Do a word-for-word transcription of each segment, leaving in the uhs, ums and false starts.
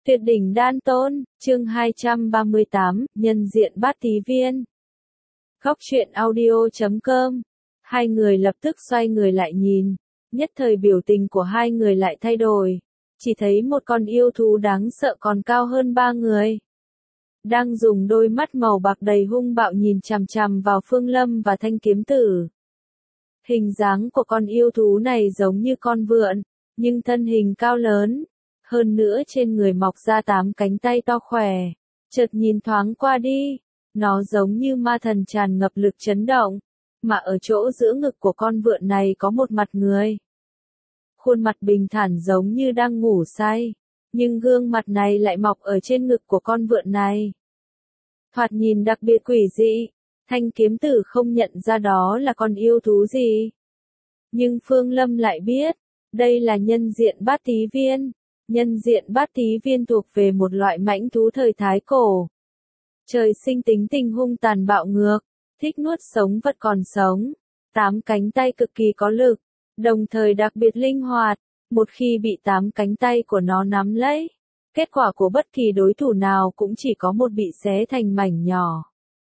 Tuyệt đỉnh đan tôn, chương hai trăm ba mươi tám, nhân diện bát tí viên. Góc truyện audio chấm com. Hai người lập tức xoay người lại nhìn, nhất thời biểu tình của hai người lại thay đổi. Chỉ thấy một con yêu thú đáng sợ còn cao hơn ba người. Đang dùng đôi mắt màu bạc đầy hung bạo nhìn chằm chằm vào Phương Lâm và Thanh Kiếm Tử. Hình dáng của con yêu thú này giống như con vượn, nhưng thân hình cao lớn. Hơn nữa trên người mọc ra tám cánh tay to khỏe. Chợt nhìn thoáng qua đi, nó giống như ma thần tràn ngập lực chấn động, mà ở chỗ giữa ngực của con vượn này có một mặt người. Khuôn mặt bình thản giống như đang ngủ say, nhưng gương mặt này lại mọc ở trên ngực của con vượn này. Thoạt nhìn đặc biệt quỷ dị, Thanh Kiếm Tử không nhận ra đó là con yêu thú gì. Nhưng Phương Lâm lại biết, đây là nhân diện bát tí viên. Nhân diện bát tí viên thuộc về một loại mãnh thú thời Thái Cổ. Trời sinh tính tình hung tàn bạo ngược, thích nuốt sống vật còn sống. Tám cánh tay cực kỳ có lực, đồng thời đặc biệt linh hoạt. Một khi bị tám cánh tay của nó nắm lấy, kết quả của bất kỳ đối thủ nào cũng chỉ có một bị xé thành mảnh nhỏ.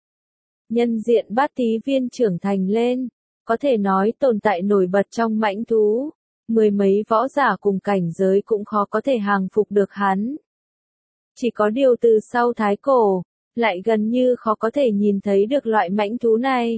Nhân diện bát tí viên trưởng thành lên, có thể nói tồn tại nổi bật trong mãnh thú. Mười mấy võ giả cùng cảnh giới cũng khó có thể hàng phục được hắn. Chỉ có điều từ sau Thái Cổ, lại gần như khó có thể nhìn thấy được loại mãnh thú này.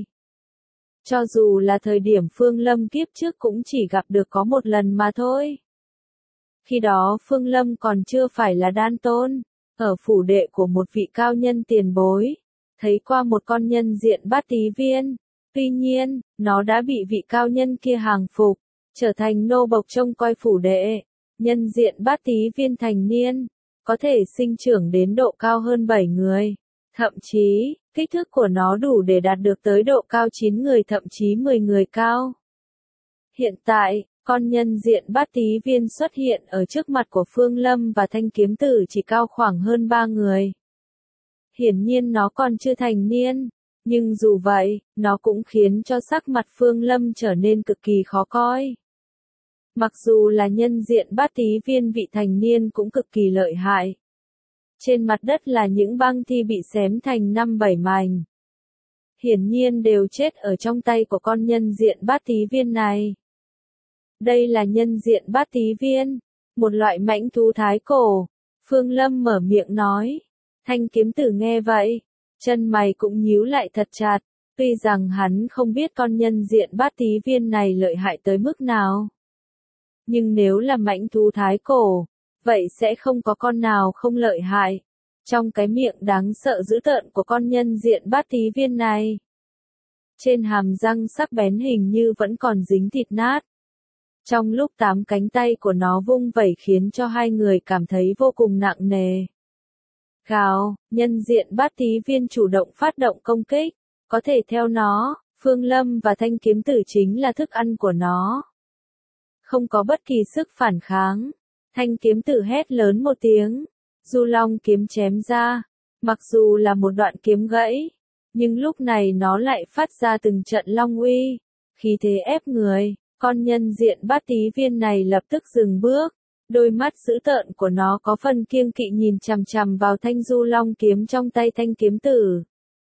Cho dù là thời điểm Phương Lâm kiếp trước cũng chỉ gặp được có một lần mà thôi. Khi đó Phương Lâm còn chưa phải là đan tôn, ở phủ đệ của một vị cao nhân tiền bối, thấy qua một con nhân diện bát tí viên. Tuy nhiên, nó đã bị vị cao nhân kia hàng phục, trở thành nô bộc trông coi phủ đệ. Nhân diện bát tí viên thành niên, có thể sinh trưởng đến độ cao hơn bảy người. Thậm chí, kích thước của nó đủ để đạt được tới độ cao chín người thậm chí mười người cao. Hiện tại, con nhân diện bát tí viên xuất hiện ở trước mặt của Phương Lâm và Thanh Kiếm Tử chỉ cao khoảng hơn ba người. Hiển nhiên nó còn chưa thành niên, nhưng dù vậy, nó cũng khiến cho sắc mặt Phương Lâm trở nên cực kỳ khó coi. Mặc dù là nhân diện bát tí viên vị thành niên cũng cực kỳ lợi hại. Trên mặt đất là những băng thi bị xém thành năm bảy mảnh. Hiển nhiên đều chết ở trong tay của con nhân diện bát tí viên này. Đây là nhân diện bát tí viên, một loại mãnh thú Thái Cổ. Phương Lâm mở miệng nói. Thanh Kiếm Tử nghe vậy, chân mày cũng nhíu lại thật chặt. Tuy rằng hắn không biết con nhân diện bát tí viên này lợi hại tới mức nào. Nhưng nếu là mãnh thú Thái Cổ, vậy sẽ không có con nào không lợi hại. Trong cái miệng đáng sợ dữ tợn của con nhân diện bát tí viên này, trên hàm răng sắc bén hình như vẫn còn dính thịt nát. Trong lúc tám cánh tay của nó vung vẩy khiến cho hai người cảm thấy vô cùng nặng nề. Gào, nhân diện bát tí viên chủ động phát động công kích, có thể theo nó, Phương Lâm và Thanh Kiếm Tử chính là thức ăn của nó. Không có bất kỳ sức phản kháng. Thanh Kiếm Tử hét lớn một tiếng, Du Long kiếm chém ra, mặc dù là một đoạn kiếm gãy, nhưng lúc này nó lại phát ra từng trận long uy, khí thế ép người. Con nhân diện bát tí viên này lập tức dừng bước, đôi mắt dữ tợn của nó có phần kiêng kỵ nhìn chằm chằm vào thanh Du Long kiếm trong tay Thanh Kiếm Tử.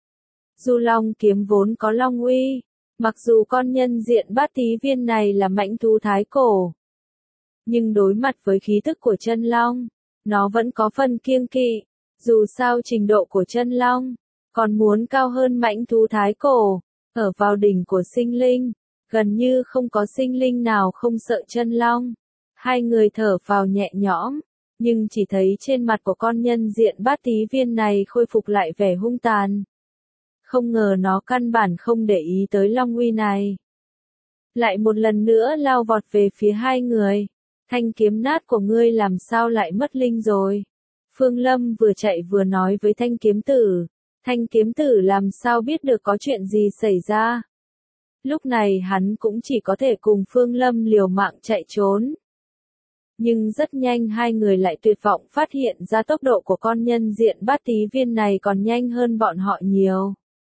Du Long kiếm vốn có long uy. Mặc dù con nhân diện bát tí viên này là mãnh thú Thái Cổ, nhưng đối mặt với khí tức của chân long, nó vẫn có phần kiêng kỵ. Dù sao trình độ của chân long còn muốn cao hơn mãnh thú Thái Cổ. Ở vào đỉnh của sinh linh, gần như không có sinh linh nào không sợ chân long. Hai người thở vào nhẹ nhõm, nhưng chỉ thấy trên mặt của con nhân diện bát tí viên này khôi phục lại vẻ hung tàn. Không ngờ nó căn bản không để ý tới long uy này. Lại một lần nữa lao vọt về phía hai người. Thanh kiếm nát của ngươi làm sao lại mất linh rồi? Phương Lâm vừa chạy vừa nói với Thanh Kiếm Tử. Thanh Kiếm Tử làm sao biết được có chuyện gì xảy ra? Lúc này hắn cũng chỉ có thể cùng Phương Lâm liều mạng chạy trốn. Nhưng rất nhanh hai người lại tuyệt vọng phát hiện ra tốc độ của con nhân diện bát tí viên này còn nhanh hơn bọn họ nhiều.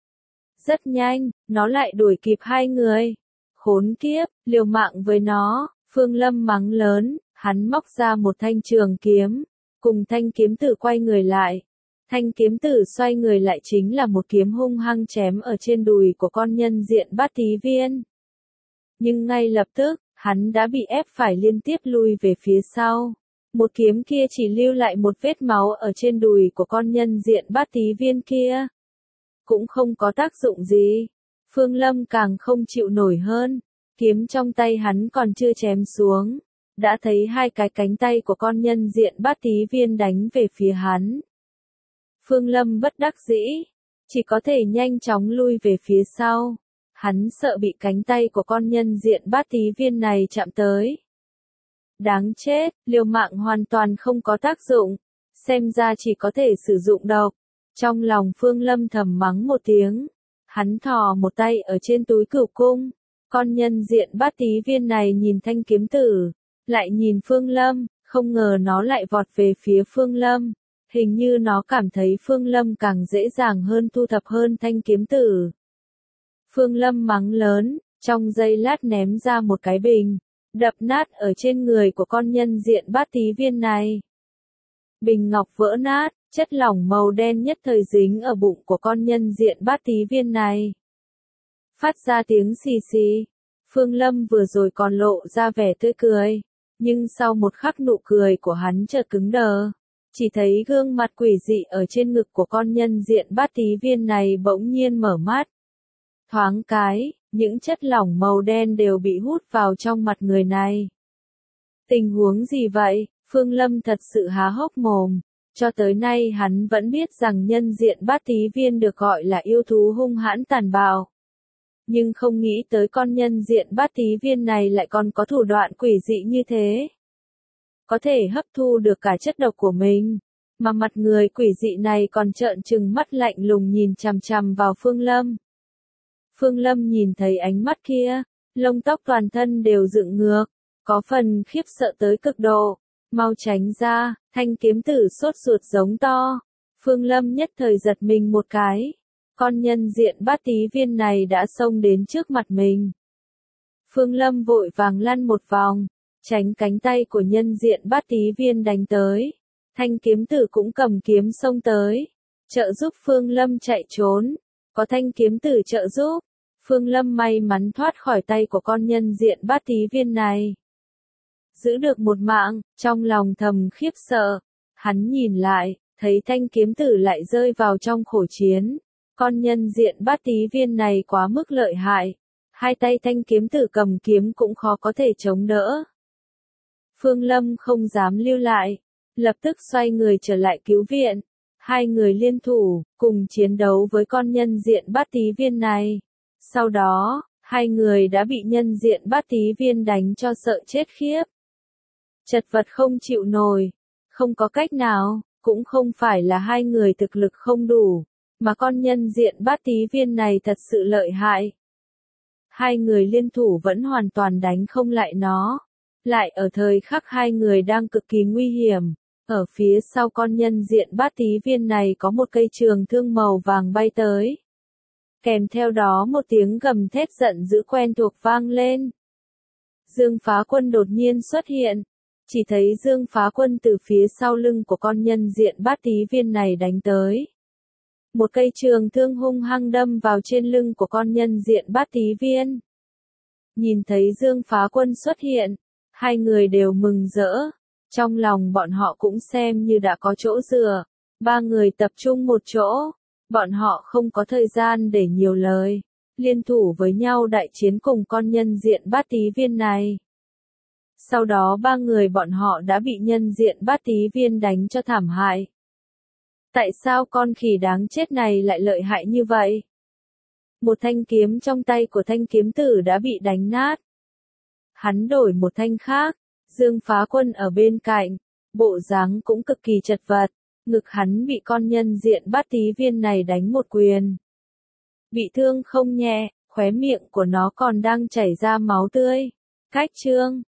Rất nhanh, nó lại đuổi kịp hai người. Khốn kiếp, liều mạng với nó, Phương Lâm mắng lớn, hắn móc ra một thanh trường kiếm, cùng thanh kiếm tử quay người lại. Thanh kiếm tử xoay người lại chính là một kiếm hung hăng chém ở trên đùi của con nhân diện Bát Tí Viên. Nhưng ngay lập tức, hắn đã bị ép phải liên tiếp lui về phía sau. Một kiếm kia chỉ lưu lại một vết máu ở trên đùi của con nhân diện Bát Tí Viên kia. Cũng không có tác dụng gì. Phương Lâm càng không chịu nổi hơn. Kiếm trong tay hắn còn chưa chém xuống. Đã thấy hai cái cánh tay của con nhân diện Bát Tí Viên đánh về phía hắn. Phương Lâm bất đắc dĩ. Chỉ có thể nhanh chóng lui về phía sau. Hắn sợ bị cánh tay của con nhân diện Bát Tí Viên này chạm tới. Đáng chết, liều mạng hoàn toàn không có tác dụng. Xem ra chỉ có thể sử dụng độc. Trong lòng Phương Lâm thầm mắng một tiếng. Hắn thò một tay ở trên túi cửu cung. Con nhân diện Bát Tí Viên này nhìn thanh kiếm tử. Lại nhìn Phương Lâm, không ngờ nó lại vọt về phía Phương Lâm. Hình như nó cảm thấy Phương Lâm càng dễ dàng hơn thu thập hơn thanh kiếm tử. Phương Lâm mắng lớn, trong giây lát ném ra một cái bình, đập nát ở trên người của con nhân diện Bát Tí Viên này. Bình ngọc vỡ nát, chất lỏng màu đen nhất thời dính ở bụng của con nhân diện Bát Tí Viên này. Phát ra tiếng xì xì. Phương Lâm vừa rồi còn lộ ra vẻ tươi cười, nhưng sau một khắc nụ cười của hắn chợt cứng đờ. Chỉ thấy gương mặt quỷ dị ở trên ngực của con nhân diện Bát Tí Viên này bỗng nhiên mở mắt. Thoáng cái, những chất lỏng màu đen đều bị hút vào trong mặt người này. Tình huống gì vậy? Phương Lâm thật sự há hốc mồm. Cho tới nay hắn vẫn biết rằng nhân diện Bát Tí Viên được gọi là yêu thú hung hãn tàn bạo. Nhưng không nghĩ tới con nhân diện Bát Tí Viên này lại còn có thủ đoạn quỷ dị như thế. Có thể hấp thu được cả chất độc của mình. Mà mặt người quỷ dị này còn trợn trừng mắt lạnh lùng nhìn chằm chằm vào Phương Lâm. Phương Lâm nhìn thấy ánh mắt kia, lông tóc toàn thân đều dựng ngược, có phần khiếp sợ tới cực độ. Mau tránh ra, thanh kiếm tử sốt ruột giống to. Phương Lâm nhất thời giật mình một cái. Con nhân diện Bát Tí Viên này đã xông đến trước mặt mình. Phương Lâm vội vàng lăn một vòng, tránh cánh tay của nhân diện Bát Tí Viên đánh tới. Thanh kiếm tử cũng cầm kiếm xông tới, trợ giúp Phương Lâm chạy trốn. Có thanh kiếm tử trợ giúp, Phương Lâm may mắn thoát khỏi tay của con nhân diện Bát Tí Viên này. Giữ được một mạng, trong lòng thầm khiếp sợ. Hắn nhìn lại, thấy thanh kiếm tử lại rơi vào trong khổ chiến. Con nhân diện Bát Tí Viên này quá mức lợi hại. Hai tay thanh kiếm tử cầm kiếm cũng khó có thể chống đỡ. Phương Lâm không dám lưu lại, lập tức xoay người trở lại cứu viện. Hai người liên thủ, cùng chiến đấu với con nhân diện Bát Tí Viên này. Sau đó, hai người đã bị nhân diện Bát Tí Viên đánh cho sợ chết khiếp. Chật vật không chịu nổi. Không có cách nào, cũng không phải là hai người thực lực không đủ, mà con nhân diện Bát Tí Viên này thật sự lợi hại. Hai người liên thủ vẫn hoàn toàn đánh không lại nó. Lại ở thời khắc hai người đang cực kỳ nguy hiểm. Ở phía sau con nhân diện Bát Tí Viên này có một cây trường thương màu vàng bay tới. Kèm theo đó một tiếng gầm thét giận dữ quen thuộc vang lên. Dương Phá Quân đột nhiên xuất hiện. Chỉ thấy Dương Phá Quân từ phía sau lưng của con nhân diện Bát Tí Viên này đánh tới. Một cây trường thương hung hăng đâm vào trên lưng của con nhân diện Bát Tí Viên. Nhìn thấy Dương Phá Quân xuất hiện, hai người đều mừng rỡ. Trong lòng bọn họ cũng xem như đã có chỗ dựa. Ba người tập trung một chỗ. Bọn họ không có thời gian để nhiều lời. Liên thủ với nhau đại chiến cùng con nhân diện Bát Tí Viên này. Sau đó ba người bọn họ đã bị nhân diện Bát Tí Viên đánh cho thảm hại. Tại sao con khỉ đáng chết này lại lợi hại như vậy? Một thanh kiếm trong tay của thanh kiếm tử đã bị đánh nát. Hắn đổi một thanh khác. Dương Phá Quân ở bên cạnh, bộ dáng cũng cực kỳ chật vật, ngực hắn bị con nhân diện Bát Tí Viên này đánh một quyền. Bị thương không nhẹ, khóe miệng của nó còn đang chảy ra máu tươi. Cách chương